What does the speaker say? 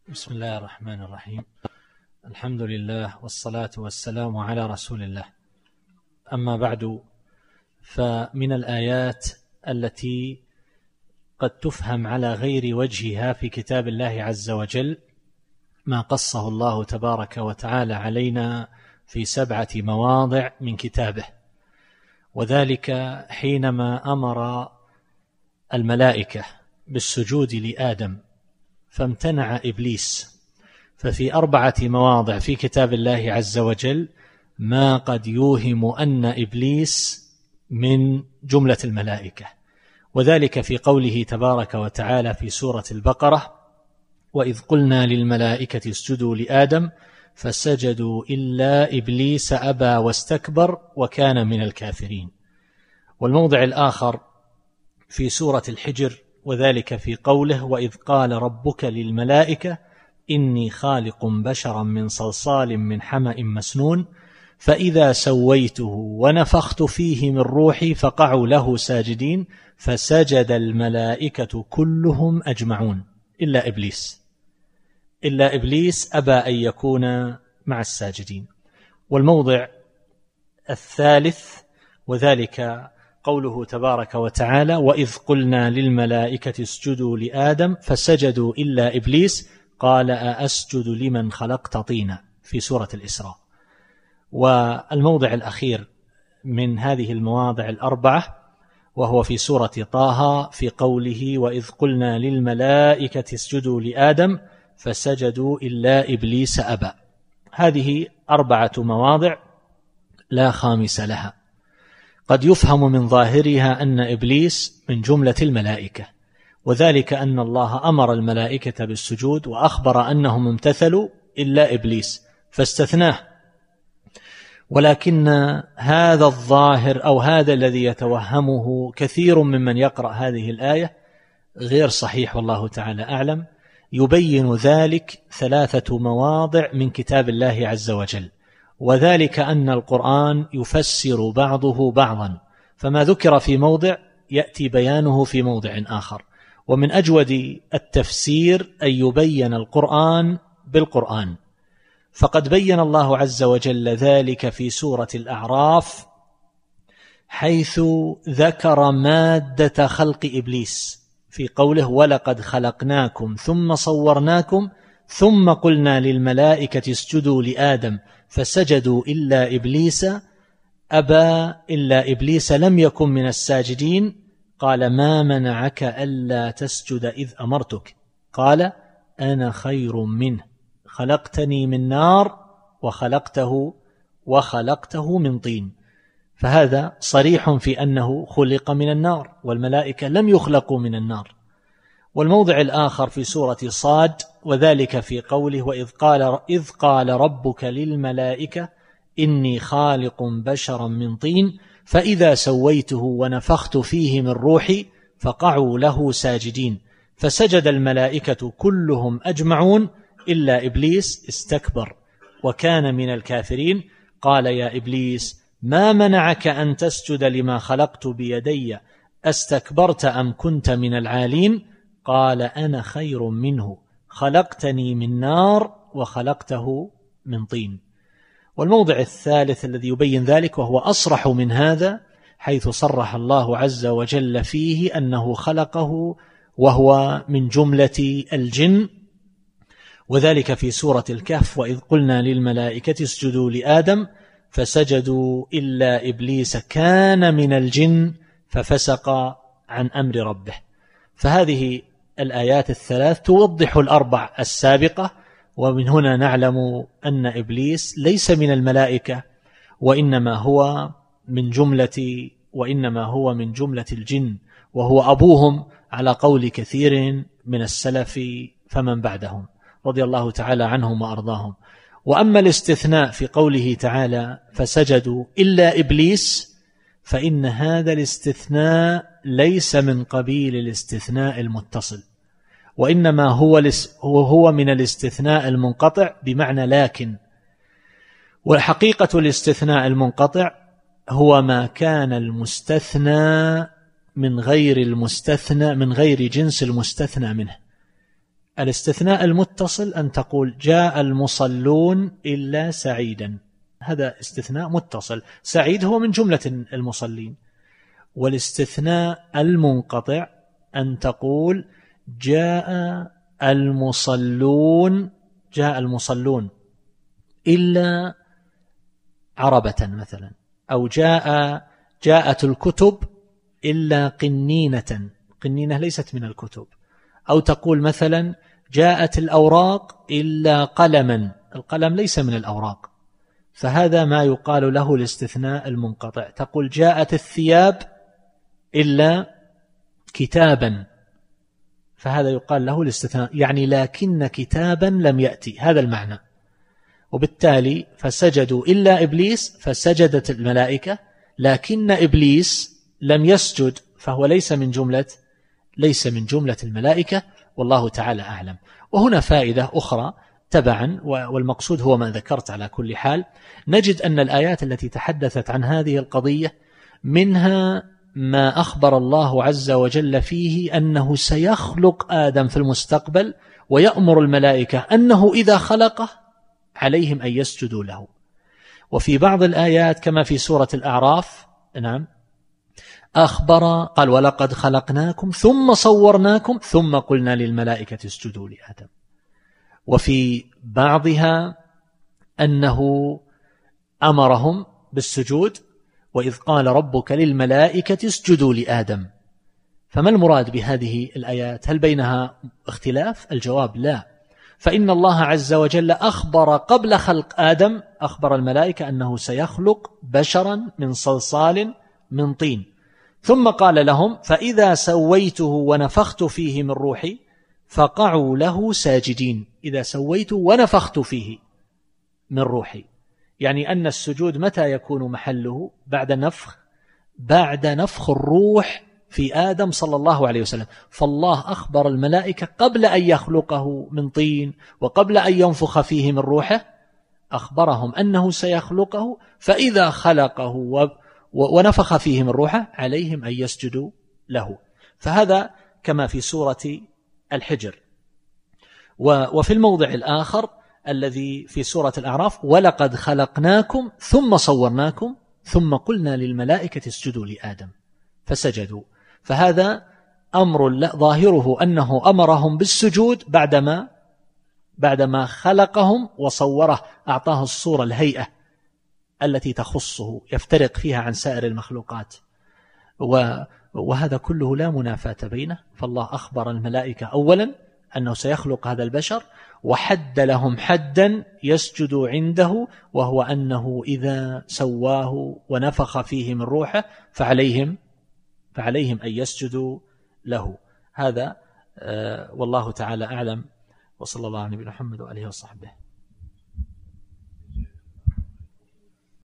بسم الله الرحمن الرحيم. الحمد لله والصلاة والسلام على رسول الله. أما بعد، فمن الآيات التي قد تفهم على غير وجهها في كتاب الله عز وجل ما قصه الله تبارك وتعالى علينا في 7 مواضع من كتابه، وذلك حينما أمر الملائكة بالسجود لآدم فامتنع إبليس. ففي 4 مواضع في كتاب الله عز وجل ما قد يوهم أن إبليس من جملة الملائكة، وذلك في قوله تبارك وتعالى في سورة البقرة: وإذ قلنا للملائكة اسجدوا لآدم فسجدوا إلا إبليس أبى واستكبر وكان من الكافرين. والموضع الآخر في سورة الحجر، وذلك في قوله: وإذ قال ربك للملائكة إني خالق بشرا من صلصال من حمأ مسنون فإذا سويته ونفخت فيه من روحي فقعوا له ساجدين فسجد الملائكة كلهم أجمعون إلا إبليس أبى أن يكون مع الساجدين. والموضع الثالث، وذلك قوله تبارك وتعالى: وإذ قلنا للملائكة اسجدوا لآدم فسجدوا إلا إبليس قال أأسجد لمن خلقت طينا في سورة الإسراء. والموضع الأخير من هذه المواضع 4 وهو في سورة طه في قوله: وإذ قلنا للملائكة اسجدوا لآدم فسجدوا إلا إبليس أبى. هذه 4 مواضع لا خامس لها. قد يفهم من ظاهرها أن إبليس من جملة الملائكة، وذلك أن الله أمر الملائكة بالسجود وأخبر أنهم امتثلوا إلا إبليس فاستثناه. ولكن هذا الظاهر أو هذا الذي يتوهمه كثير ممن يقرأ هذه الآية غير صحيح، والله تعالى أعلم. يبين ذلك 3 مواضع من كتاب الله عز وجل، وذلك أن القرآن يفسر بعضه بعضا، فما ذكر في موضع يأتي بيانه في موضع آخر. ومن أجود التفسير أن يبين القرآن بالقرآن، فقد بين الله عز وجل ذلك في سورة الأعراف حيث ذكر مادة خلق إبليس في قوله: ولقد خلقناكم ثم صورناكم ثم قلنا للملائكة اسجدوا لآدم فسجدوا إلا إبليس أبى إلا إبليس لم يكن من الساجدين قال ما منعك ألا تسجد إذ أمرتك قال أنا خير منه خلقتني من نار وخلقته من طين. فهذا صريح في أنه خلق من النار، والملائكة لم يخلقوا من النار. والموضع الآخر في سورة صاد، وذلك في قوله: وإذ قال ربك للملائكة إني خالق بشرا من طين فإذا سويته ونفخت فيه من روحي فقعوا له ساجدين فسجد الملائكة كلهم أجمعون إلا إبليس استكبر وكان من الكافرين قال يا إبليس ما منعك أن تسجد لما خلقت بيدي أستكبرت أم كنت من العالين قال أنا خير منه خلقتني من نار وخلقته من طين. والموضع الثالث الذي يبين ذلك وهو أصرح من هذا حيث صرح الله عز وجل فيه أنه خلقه وهو من جملة الجن، وذلك في سورة الكهف: وإذ قلنا للملائكة اسجدوا لآدم فسجدوا إلا إبليس كان من الجن ففسق عن أمر ربه. فهذه الآيات ال3 توضح ال4 السابقة، ومن هنا نعلم أن إبليس ليس من الملائكة وإنما هو من جملة الجن، وهو أبوهم على قول كثير من السلف فمن بعدهم رضي الله تعالى عنهم وأرضاهم. وأما الاستثناء في قوله تعالى فسجدوا إلا إبليس، فإن هذا الاستثناء ليس من قبيل الاستثناء المتصل، وإنما هو من الاستثناء المنقطع بمعنى لكن. وحقيقة الاستثناء المنقطع هو ما كان المستثنى من غير جنس المستثنى منه. الاستثناء المتصل أن تقول جاء المصلون إلا سعيدا، هذا استثناء متصل، سعيد هو من جملة المصلين. والاستثناء المنقطع أن تقول جاء المصلون إلا عربة مثلا، أو جاءت الكتب إلا قنينة، قنينة ليست من الكتب، أو تقول مثلا جاءت الأوراق إلا قلما، القلم ليس من الأوراق، فهذا ما يقال له الاستثناء المنقطع. تقول جاءت الثياب إلا كتابا، فهذا يقال له الاستثناء، يعني لكن كتابا لم يأتي، هذا المعنى. وبالتالي فسجدوا إلا إبليس، فسجدت الملائكة، لكن إبليس لم يسجد، فهو ليس من جملة الملائكة، والله تعالى أعلم. وهنا فائدة أخرى تبعا، والمقصود هو ما ذكرت على كل حال، نجد أن الآيات التي تحدثت عن هذه القضية منها ما أخبر الله عز وجل فيه أنه سيخلق آدم في المستقبل، ويأمر الملائكة أنه إذا خلقه عليهم أن يسجدوا له. وفي بعض الآيات كما في سورة الأعراف نعم أخبر قال ولقد خلقناكم ثم صورناكم ثم قلنا للملائكة اسجدوا لآدم. وفي بعضها أنه أمرهم بالسجود وإذ قال ربك للملائكة اسجدوا لآدم. فما المراد بهذه الآيات؟ هل بينها اختلاف؟ الجواب لا، فإن الله عز وجل أخبر قبل خلق آدم، أخبر الملائكة أنه سيخلق بشرا من صلصال من طين، ثم قال لهم فإذا سويته ونفخت فيه من روحي فقعوا له ساجدين. إذا سويته ونفخت فيه من روحي، يعني أن السجود متى يكون محله؟ بعد نفخ الروح في آدم صلى الله عليه وسلم. فالله أخبر الملائكة قبل أن يخلقه من طين وقبل أن ينفخ فيه من روحه، أخبرهم أنه سيخلقه، فإذا خلقه ونفخ فيه من روحه عليهم أن يسجدوا له. فهذا كما في سورة الحجر. وفي الموضع الآخر الذي في سورة الأعراف ولقد خلقناكم ثم صورناكم ثم قلنا للملائكة اسجدوا لآدم فسجدوا. فهذا أمر ظاهره أنه أمرهم بالسجود بعدما خلقهم وصوره، أعطاه الصورة الهيئة التي تخصه يفترق فيها عن سائر المخلوقات. وهذا كله لا منافاة بينه. فالله أخبر الملائكة أولا أنه سيخلق هذا البشر، وحد لهم حدا يسجدوا عنده، وهو أنه إذا سواه ونفخ فيه من روحه فعليهم أن يسجدوا له. هذا والله تعالى أعلم، وصلى الله على نبينا محمد وآله وصحبه.